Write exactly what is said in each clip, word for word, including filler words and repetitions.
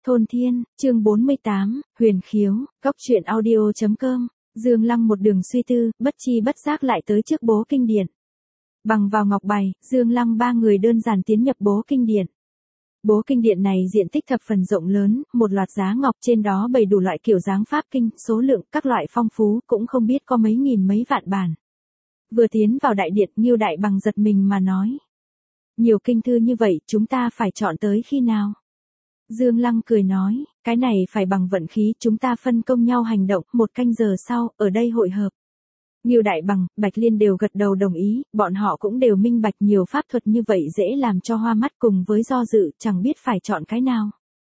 Thôn Thiên, chương bốn mươi tám, Huyền Khiếu, Góc truyện audio chấm com. Dương Lăng một đường suy tư, bất chi bất giác lại tới trước bố kinh điển. Bằng vào ngọc bài, Dương Lăng ba người đơn giản tiến nhập bố kinh điển. Bố kinh điển này diện tích thập phần rộng lớn, một loạt giá ngọc trên đó bày đủ loại kiểu dáng pháp kinh, số lượng các loại phong phú, cũng không biết có mấy nghìn mấy vạn bản. Vừa tiến vào đại điện, Ngưu Đại Bằng giật mình mà nói: nhiều kinh thư như vậy, chúng ta phải chọn tới khi nào? Dương Lăng cười nói, cái này phải bằng vận khí, chúng ta phân công nhau hành động, một canh giờ sau, ở đây hội hợp. Ngưu Đại Bằng, Bạch Liên đều gật đầu đồng ý, bọn họ cũng đều minh bạch nhiều pháp thuật như vậy dễ làm cho hoa mắt, cùng với do dự, chẳng biết phải chọn cái nào.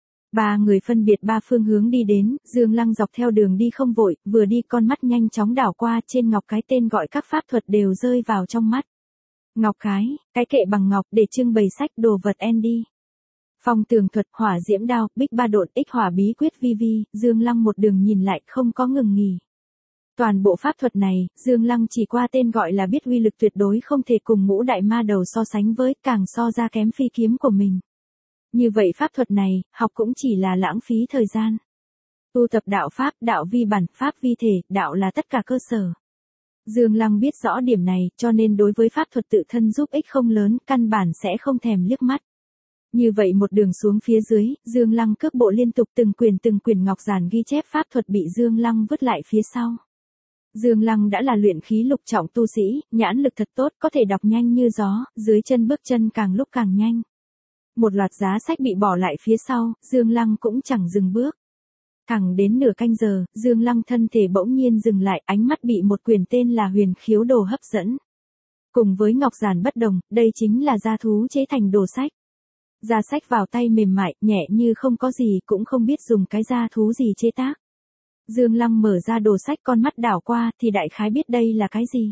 Ba người phân biệt ba phương hướng đi đến, Dương Lăng dọc theo đường đi không vội, vừa đi con mắt nhanh chóng đảo qua, trên ngọc cái tên gọi các pháp thuật đều rơi vào trong mắt. Ngọc cái, cái kệ bằng ngọc để trưng bày sách đồ vật Andy. Phong tường thuật, hỏa diễm đao, bích ba độn, ích hỏa bí quyết vi vi, Dương Lăng một đường nhìn lại không có ngừng nghỉ. Toàn bộ pháp thuật này, Dương Lăng chỉ qua tên gọi là biết uy lực tuyệt đối không thể cùng ngũ đại ma đầu so sánh với, càng so ra kém phi kiếm của mình. Như vậy pháp thuật này, học cũng chỉ là lãng phí thời gian. Tu tập đạo pháp, đạo vi bản, pháp vi thể, đạo là tất cả cơ sở. Dương Lăng biết rõ điểm này, cho nên đối với pháp thuật tự thân giúp ích không lớn, căn bản sẽ không thèm liếc mắt. Như vậy một đường xuống phía dưới, Dương Lăng cước bộ liên tục từng quyền từng quyền ngọc giản ghi chép pháp thuật bị Dương Lăng vứt lại phía sau. Dương Lăng đã là luyện khí lục trọng tu sĩ, nhãn lực thật tốt, có thể đọc nhanh như gió, dưới chân bước chân càng lúc càng nhanh. Một loạt giá sách bị bỏ lại phía sau, Dương Lăng cũng chẳng dừng bước. Thẳng đến nửa canh giờ, Dương Lăng thân thể bỗng nhiên dừng lại, ánh mắt bị một quyển tên là Huyền Khiếu Đồ hấp dẫn. Cùng với ngọc giản bất đồng, đây chính là gia thú chế thành đồ sách. Da sách vào tay mềm mại, nhẹ như không có gì, cũng không biết dùng cái da thú gì chế tác. Dương Lăng mở ra đồ sách, con mắt đảo qua, thì đại khái biết đây là cái gì.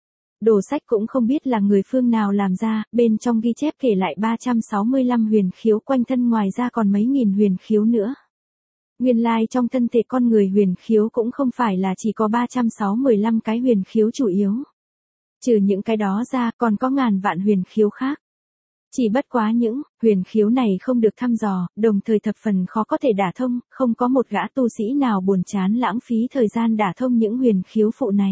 Đồ sách cũng không biết là người phương nào làm ra, bên trong ghi chép kể lại ba trăm sáu mươi lăm huyền khiếu quanh thân, ngoài ra còn mấy nghìn huyền khiếu nữa. Nguyên lai like trong thân thể con người huyền khiếu cũng không phải là chỉ có ba trăm sáu mươi lăm cái huyền khiếu chủ yếu. Trừ những cái đó ra, còn có ngàn vạn huyền khiếu khác. Chỉ bất quá những huyền khiếu này không được thăm dò, đồng thời thập phần khó có thể đả thông, không có một gã tu sĩ nào buồn chán lãng phí thời gian đả thông những huyền khiếu phụ này.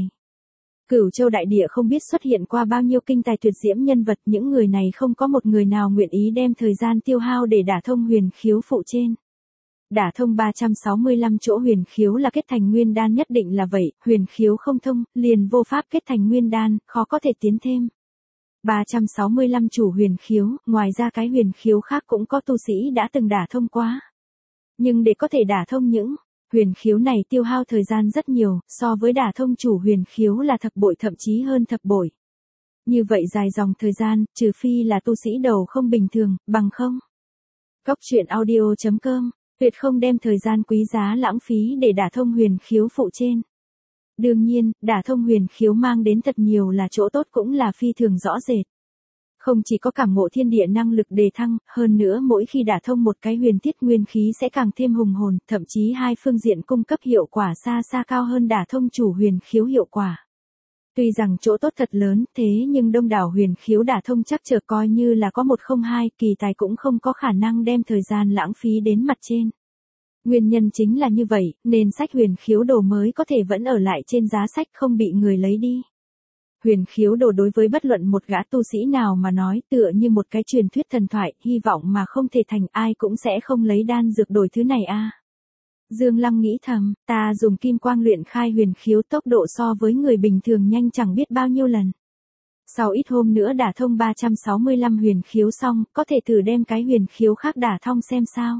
Cửu Châu đại địa không biết xuất hiện qua bao nhiêu kinh tài tuyệt diễm nhân vật, những người này không có một người nào nguyện ý đem thời gian tiêu hao để đả thông huyền khiếu phụ trên. Đả thông ba trăm sáu mươi lăm chỗ huyền khiếu là kết thành nguyên đan nhất định là vậy, huyền khiếu không thông, liền vô pháp kết thành nguyên đan, khó có thể tiến thêm. ba trăm sáu mươi lăm chủ huyền khiếu, ngoài ra cái huyền khiếu khác cũng có tu sĩ đã từng đả thông quá. Nhưng để có thể đả thông những huyền khiếu này tiêu hao thời gian rất nhiều, so với đả thông chủ huyền khiếu là thập bội thậm chí hơn thập bội. Như vậy dài dòng thời gian, trừ phi là tu sĩ đầu không bình thường, bằng không. Góc truyện audio chấm com, tuyệt không đem thời gian quý giá lãng phí để đả thông huyền khiếu phụ trên. Đương nhiên, đả thông huyền khiếu mang đến thật nhiều là chỗ tốt, cũng là phi thường rõ rệt. Không chỉ có cảm ngộ thiên địa năng lực đề thăng, hơn nữa mỗi khi đả thông một cái huyền thiết nguyên khí sẽ càng thêm hùng hồn, thậm chí hai phương diện cung cấp hiệu quả xa xa cao hơn đả thông chủ huyền khiếu hiệu quả. Tuy rằng chỗ tốt thật lớn, thế nhưng đông đảo huyền khiếu đả thông chắc chờ coi như là có một không hai, kỳ tài cũng không có khả năng đem thời gian lãng phí đến mặt trên. Nguyên nhân chính là như vậy, nên sách huyền khiếu đồ mới có thể vẫn ở lại trên giá sách, không bị người lấy đi. Huyền khiếu đồ đối với bất luận một gã tu sĩ nào mà nói tựa như một cái truyền thuyết thần thoại, hy vọng mà không thể thành, ai cũng sẽ không lấy đan dược đổi thứ này a. À. Dương Lăng nghĩ thầm, ta dùng kim quang luyện khai huyền khiếu tốc độ so với người bình thường nhanh chẳng biết bao nhiêu lần. Sau ít hôm nữa đả thông ba trăm sáu mươi lăm huyền khiếu xong, có thể thử đem cái huyền khiếu khác đả thông xem sao.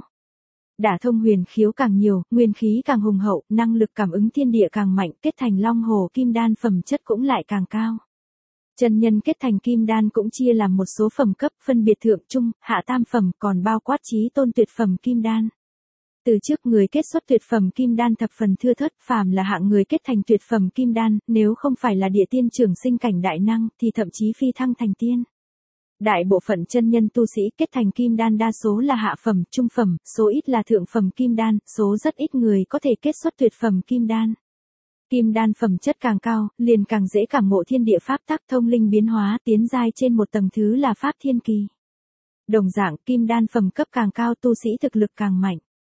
Đả thông huyền khiếu càng nhiều, nguyên khí càng hùng hậu, năng lực cảm ứng thiên địa càng mạnh, kết thành long hồ kim đan phẩm chất cũng lại càng cao. Chân nhân kết thành kim đan cũng chia làm một số phẩm cấp, phân biệt thượng trung, hạ tam phẩm, còn bao quát chí tôn tuyệt phẩm kim đan. Từ trước người kết xuất tuyệt phẩm kim đan thập phần thưa thớt, phàm là hạng người kết thành tuyệt phẩm kim đan, nếu không phải là địa tiên trường sinh cảnh đại năng, thì thậm chí phi thăng thành tiên. Đại bộ phận chân nhân tu sĩ kết thành kim đan đa số là hạ phẩm, trung phẩm, số ít là thượng phẩm kim đan, số rất ít người có thể kết xuất tuyệt phẩm kim đan. Kim đan phẩm chất càng cao, liền càng dễ cảm ngộ thiên địa pháp tắc, thông linh biến hóa, tiến giai trên một tầng thứ là pháp thiên kỳ. Đồng dạng, kim đan phẩm cấp càng cao tu sĩ thực lực càng mạnh.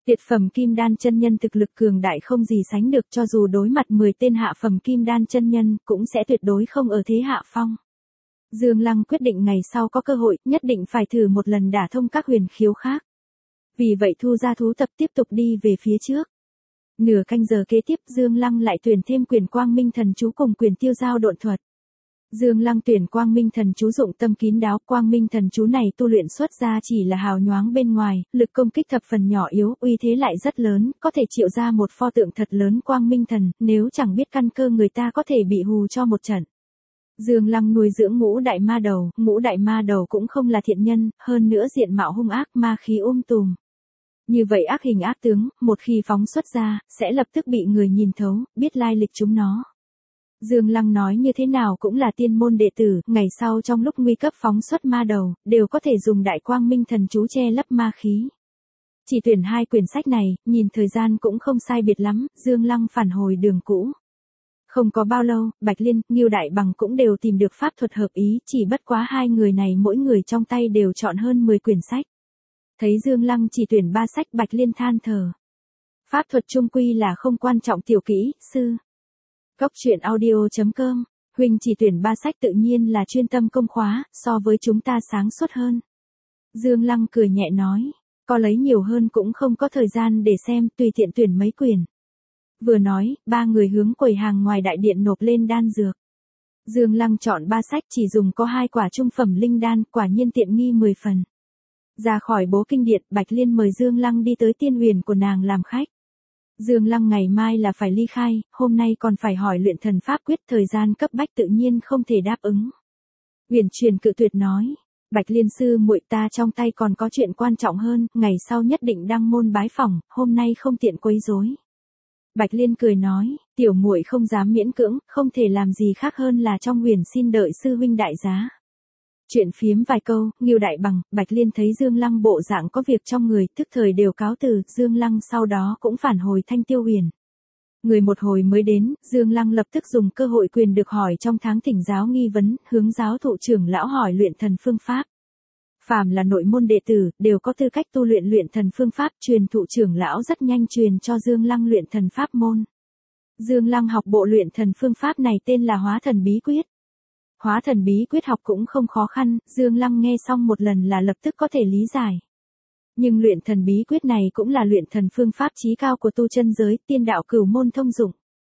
Tuyệt phẩm kim đan chân nhân thực lực cường đại không gì sánh được, cho dù đối mặt mười tên hạ phẩm kim đan chân nhân, cũng sẽ tuyệt đối không ở thế hạ phong. Dương Lăng quyết định ngày sau có cơ hội, nhất định phải thử một lần đả thông các huyền khiếu khác. Vì vậy thu ra thú tập tiếp tục đi về phía trước. Nửa canh giờ kế tiếp Dương Lăng lại tuyển thêm quyền quang minh thần chú cùng quyền tiêu giao độn thuật. Dương Lăng tuyển quang minh thần chú dụng tâm kín đáo, quang minh thần chú này tu luyện xuất ra chỉ là hào nhoáng bên ngoài, lực công kích thập phần nhỏ yếu, uy thế lại rất lớn, có thể triệu ra một pho tượng thật lớn quang minh thần, nếu chẳng biết căn cơ người ta có thể bị hù cho một trận. Dương Lăng nuôi dưỡng ngũ đại ma đầu, ngũ đại ma đầu cũng không là thiện nhân, hơn nữa diện mạo hung ác, ma khí um tùm. Như vậy ác hình ác tướng, một khi phóng xuất ra, sẽ lập tức bị người nhìn thấu, biết lai lịch chúng nó. Dương Lăng nói như thế nào cũng là tiên môn đệ tử, ngày sau trong lúc nguy cấp phóng xuất ma đầu, đều có thể dùng đại quang minh thần chú che lấp ma khí. Chỉ tuyển hai quyển sách này, nhìn thời gian cũng không sai biệt lắm, Dương Lăng phản hồi đường cũ. Không có bao lâu, Bạch Liên, Ngưu Đại Bằng cũng đều tìm được pháp thuật hợp ý, chỉ bất quá hai người này mỗi người trong tay đều chọn hơn mười quyển sách. Thấy Dương Lăng chỉ tuyển ba sách, Bạch Liên than thở. Pháp thuật chung quy là không quan trọng tiểu kỹ, sư. Cốc truyện audio chấm com, huynh chỉ tuyển ba sách tự nhiên là chuyên tâm công khóa, so với chúng ta sáng suốt hơn. Dương Lăng cười nhẹ nói, có lấy nhiều hơn cũng không có thời gian để xem, tùy tiện tuyển mấy quyển. Vừa nói, ba người hướng quầy hàng ngoài đại điện nộp lên đan dược. Dương Lăng chọn ba sách chỉ dùng có hai quả trung phẩm linh đan, quả nhiên tiện nghi mười phần. Ra khỏi bố kinh điện, Bạch Liên mời Dương Lăng đi tới tiên huyền của nàng làm khách. Dương Lăng ngày mai là phải ly khai, hôm nay còn phải hỏi luyện thần pháp quyết, thời gian cấp bách tự nhiên không thể đáp ứng. Huyền Truyền cự tuyệt nói, Bạch Liên sư muội, ta trong tay còn có chuyện quan trọng hơn, ngày sau nhất định đăng môn bái phỏng, hôm nay không tiện quấy rối. Bạch Liên cười nói, tiểu muội không dám miễn cưỡng, không thể làm gì khác hơn là trong huyền xin đợi sư huynh đại giá. Chuyện phiếm vài câu, Ngưu Đại Bằng, Bạch Liên thấy Dương Lăng bộ dạng có việc trong người, tức thời đều cáo từ, Dương Lăng sau đó cũng phản hồi Thanh Tiêu Huyền. Người một hồi mới đến, Dương Lăng lập tức dùng cơ hội quyền được hỏi trong tháng thỉnh giáo nghi vấn, hướng giáo thụ trưởng lão hỏi luyện thần phương pháp. Phàm là nội môn đệ tử, đều có tư cách tu luyện luyện thần phương pháp, truyền thụ trưởng lão rất nhanh truyền cho Dương Lăng luyện thần pháp môn. Dương Lăng học bộ luyện thần phương pháp này tên là Hóa Thần Bí Quyết. Hóa Thần Bí Quyết học cũng không khó khăn, Dương Lăng nghe xong một lần là lập tức có thể lý giải. Nhưng luyện thần bí quyết này cũng là luyện thần phương pháp chí cao của tu chân giới, tiên đạo cửu môn thông dụng.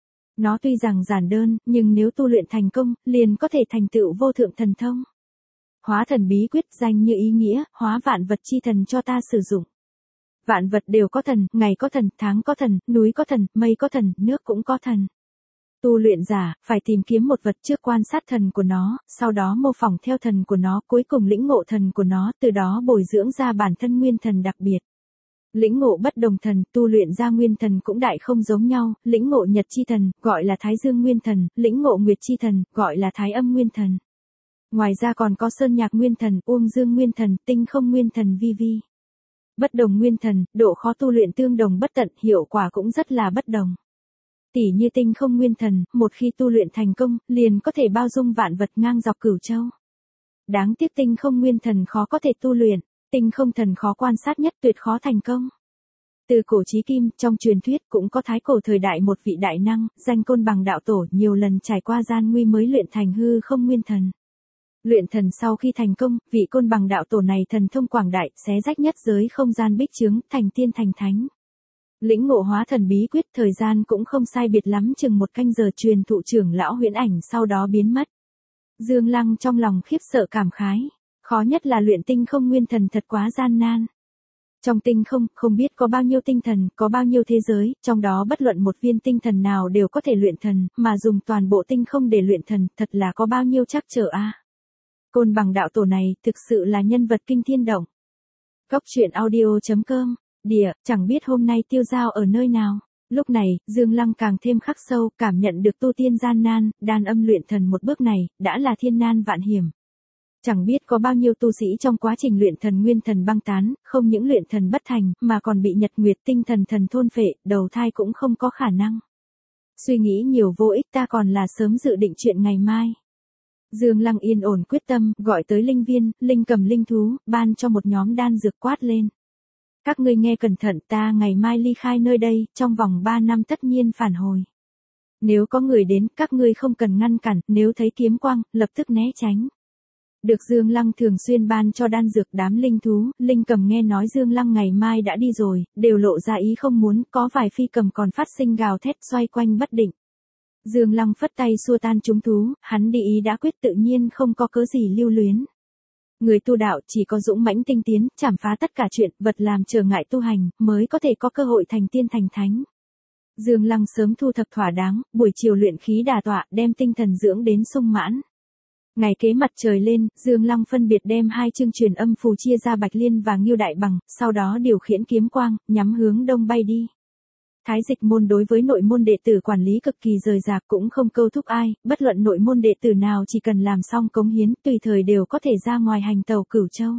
Nó tuy rằng giản đơn, nhưng nếu tu luyện thành công, liền có thể thành tựu vô thượng thần thông. Hóa Thần Bí Quyết danh như ý nghĩa, hóa vạn vật chi thần cho ta sử dụng. Vạn vật đều có thần, ngày có thần, tháng có thần, núi có thần, mây có thần, nước cũng có thần. Tu luyện giả, phải tìm kiếm một vật trước quan sát thần của nó, sau đó mô phỏng theo thần của nó, cuối cùng lĩnh ngộ thần của nó, từ đó bồi dưỡng ra bản thân nguyên thần đặc biệt. Lĩnh ngộ bất đồng thần, tu luyện ra nguyên thần cũng đại không giống nhau, lĩnh ngộ nhật chi thần, gọi là thái dương nguyên thần, lĩnh ngộ nguyệt chi thần, gọi là thái âm nguyên thần. Ngoài ra còn có sơn nhạc nguyên thần, uông dương nguyên thần, tinh không nguyên thần vi vi. Bất đồng nguyên thần, độ khó tu luyện tương đồng bất tận, hiệu quả cũng rất là bất đồng. Tỷ như tinh không nguyên thần, một khi tu luyện thành công, liền có thể bao dung vạn vật ngang dọc cửu châu. Đáng tiếc tinh không nguyên thần khó có thể tu luyện, tinh không thần khó quan sát nhất, tuyệt khó thành công. Từ cổ chí kim, trong truyền thuyết cũng có thái cổ thời đại một vị đại năng, danh Côn Bằng đạo tổ, nhiều lần trải qua gian nguy mới luyện thành hư không nguyên thần. Luyện thần sau khi thành công, vị Côn Bằng đạo tổ này thần thông quảng đại, xé rách nhất giới không gian bích chướng, thành tiên thành thánh. Lĩnh ngộ Hóa Thần Bí Quyết, thời gian cũng không sai biệt lắm, chừng một canh giờ truyền thụ trưởng lão Huyễn Ảnh, sau đó biến mất. Dương Lăng trong lòng khiếp sợ cảm khái, khó nhất là luyện tinh không nguyên thần thật quá gian nan. Trong tinh không, không biết có bao nhiêu tinh thần, có bao nhiêu thế giới, trong đó bất luận một viên tinh thần nào đều có thể luyện thần, mà dùng toàn bộ tinh không để luyện thần, thật là có bao nhiêu trắc trở a. À. Côn Bằng đạo tổ này, thực sự là nhân vật kinh thiên động. Cốc truyện audio chấm com, địa, chẳng biết hôm nay tiêu giao ở nơi nào. Lúc này, Dương Lăng càng thêm khắc sâu, cảm nhận được tu tiên gian nan, đan âm luyện thần một bước này, đã là thiên nan vạn hiểm. Chẳng biết có bao nhiêu tu sĩ trong quá trình luyện thần nguyên thần băng tán, không những luyện thần bất thành, mà còn bị nhật nguyệt tinh thần thần thôn phệ, đầu thai cũng không có khả năng. Suy nghĩ nhiều vô ích, ta còn là sớm dự định chuyện ngày mai. Dương Lăng yên ổn quyết tâm, gọi tới linh viên, linh cầm linh thú, ban cho một nhóm đan dược quát lên. Các ngươi nghe cẩn thận, ta ngày mai ly khai nơi đây, trong vòng ba năm tất nhiên phản hồi. Nếu có người đến, các ngươi không cần ngăn cản, nếu thấy kiếm quang, lập tức né tránh. Được Dương Lăng thường xuyên ban cho đan dược đám linh thú, linh cầm nghe nói Dương Lăng ngày mai đã đi rồi, đều lộ ra ý không muốn, có vài phi cầm còn phát sinh gào thét xoay quanh bất định. Dương Lăng phất tay xua tan chúng thú, hắn đi ý đã quyết tự nhiên không có cớ gì lưu luyến. Người tu đạo chỉ có dũng mãnh tinh tiến, chảm phá tất cả chuyện, vật làm trở ngại tu hành, mới có thể có cơ hội thành tiên thành thánh. Dương Lăng sớm thu thập thỏa đáng, buổi chiều luyện khí đả tọa, đem tinh thần dưỡng đến sung mãn. Ngày kế mặt trời lên, Dương Lăng phân biệt đem hai chương truyền âm phù chia ra Bạch Liên và Ngưu Đại Bằng, sau đó điều khiển kiếm quang, nhắm hướng đông bay đi. Thái Dịch môn đối với nội môn đệ tử quản lý cực kỳ rời rạc, cũng không câu thúc ai, bất luận nội môn đệ tử nào chỉ cần làm xong cống hiến, tùy thời đều có thể ra ngoài hành tàu Cửu Châu.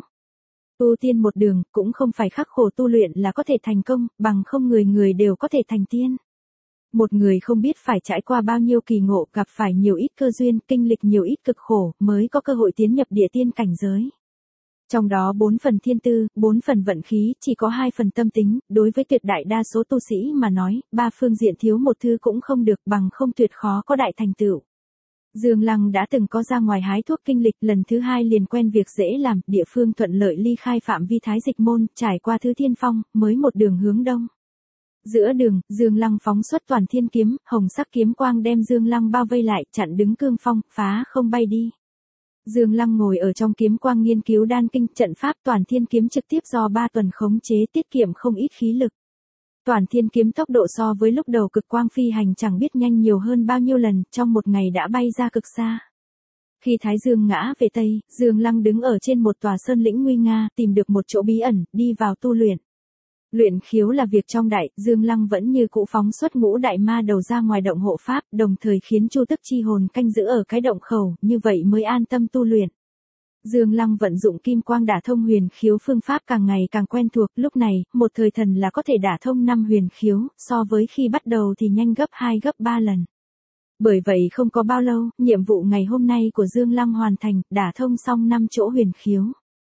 Tu tiên một đường, cũng không phải khắc khổ tu luyện là có thể thành công, bằng không người người đều có thể thành tiên. Một người không biết phải trải qua bao nhiêu kỳ ngộ, gặp phải nhiều ít cơ duyên, kinh lịch nhiều ít cực khổ, mới có cơ hội tiến nhập địa tiên cảnh giới. Trong đó bốn phần thiên tư, bốn phần vận khí, chỉ có hai phần tâm tính, đối với tuyệt đại đa số tu sĩ mà nói, ba phương diện thiếu một thứ cũng không được, bằng không tuyệt khó có đại thành tựu. Dương Lăng đã từng có ra ngoài hái thuốc kinh lịch, lần thứ hai liền quen việc dễ làm, địa phương thuận lợi ly khai phạm vi Thái Dịch môn, trải qua Thứ Thiên Phong, mới một đường hướng đông. Giữa đường, Dương Lăng phóng xuất toàn thiên kiếm, hồng sắc kiếm quang đem Dương Lăng bao vây lại, chặn đứng cương phong, phá không bay đi. Dương Lăng ngồi ở trong kiếm quang nghiên cứu đan kinh, trận pháp toàn thiên kiếm trực tiếp do ba tuần khống chế, tiết kiệm không ít khí lực. Toàn thiên kiếm tốc độ so với lúc đầu cực quang phi hành chẳng biết nhanh nhiều hơn bao nhiêu lần, trong một ngày đã bay ra cực xa. Khi Thái Dương ngã về Tây, Dương Lăng đứng ở trên một tòa sơn lĩnh nguy nga, tìm được một chỗ bí ẩn, đi vào tu luyện. Luyện khiếu là việc trong đại, Dương Lăng vẫn như cũ phóng xuất ngũ đại ma đầu ra ngoài động hộ pháp, đồng thời khiến Chu Tức chi hồn canh giữ ở cái động khẩu, như vậy mới an tâm tu luyện. Dương Lăng vận dụng kim quang đả thông huyền khiếu phương pháp càng ngày càng quen thuộc, lúc này, một thời thần là có thể đả thông năm huyền khiếu, so với khi bắt đầu thì nhanh gấp hai gấp ba lần. Bởi vậy không có bao lâu, nhiệm vụ ngày hôm nay của Dương Lăng hoàn thành, đả thông xong năm chỗ huyền khiếu.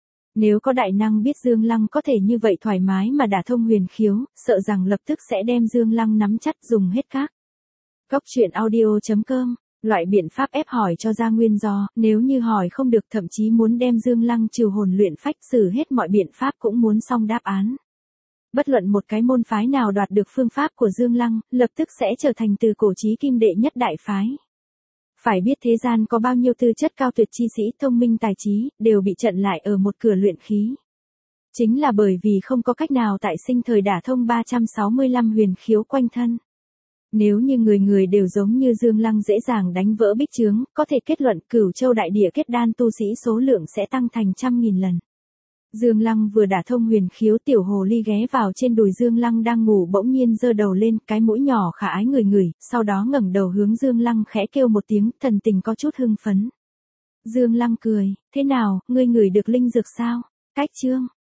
Nếu có đại năng biết Dương Lăng có thể như vậy thoải mái mà đả thông huyền khiếu, sợ rằng lập tức sẽ đem Dương Lăng nắm chắc dùng hết các. Góc truyện audio chấm com, loại biện pháp ép hỏi cho ra nguyên do, nếu như hỏi không được thậm chí muốn đem Dương Lăng trừ hồn luyện phách, xử hết mọi biện pháp cũng muốn xong đáp án. Bất luận một cái môn phái nào đoạt được phương pháp của Dương Lăng, lập tức sẽ trở thành từ cổ chí kim đệ nhất đại phái. Phải biết thế gian có bao nhiêu tư chất cao tuyệt chi sĩ thông minh tài trí, đều bị chặn lại ở một cửa luyện khí. Chính là bởi vì không có cách nào tại sinh thời đả thông ba trăm sáu mươi lăm huyền khiếu quanh thân. Nếu như người người đều giống như Dương Lăng dễ dàng đánh vỡ bích chướng, có thể kết luận Cửu Châu đại địa kết đan tu sĩ số lượng sẽ tăng thành trăm nghìn lần. Dương Lăng vừa đả thông huyền khiếu, tiểu hồ ly ghé vào trên đùi Dương Lăng đang ngủ bỗng nhiên giơ đầu lên, cái mũi nhỏ khả ái ngửi ngửi, sau đó ngẩng đầu hướng Dương Lăng khẽ kêu một tiếng, thần tình có chút hưng phấn. Dương Lăng cười, thế nào, ngươi ngửi được linh dược sao? Cách chương.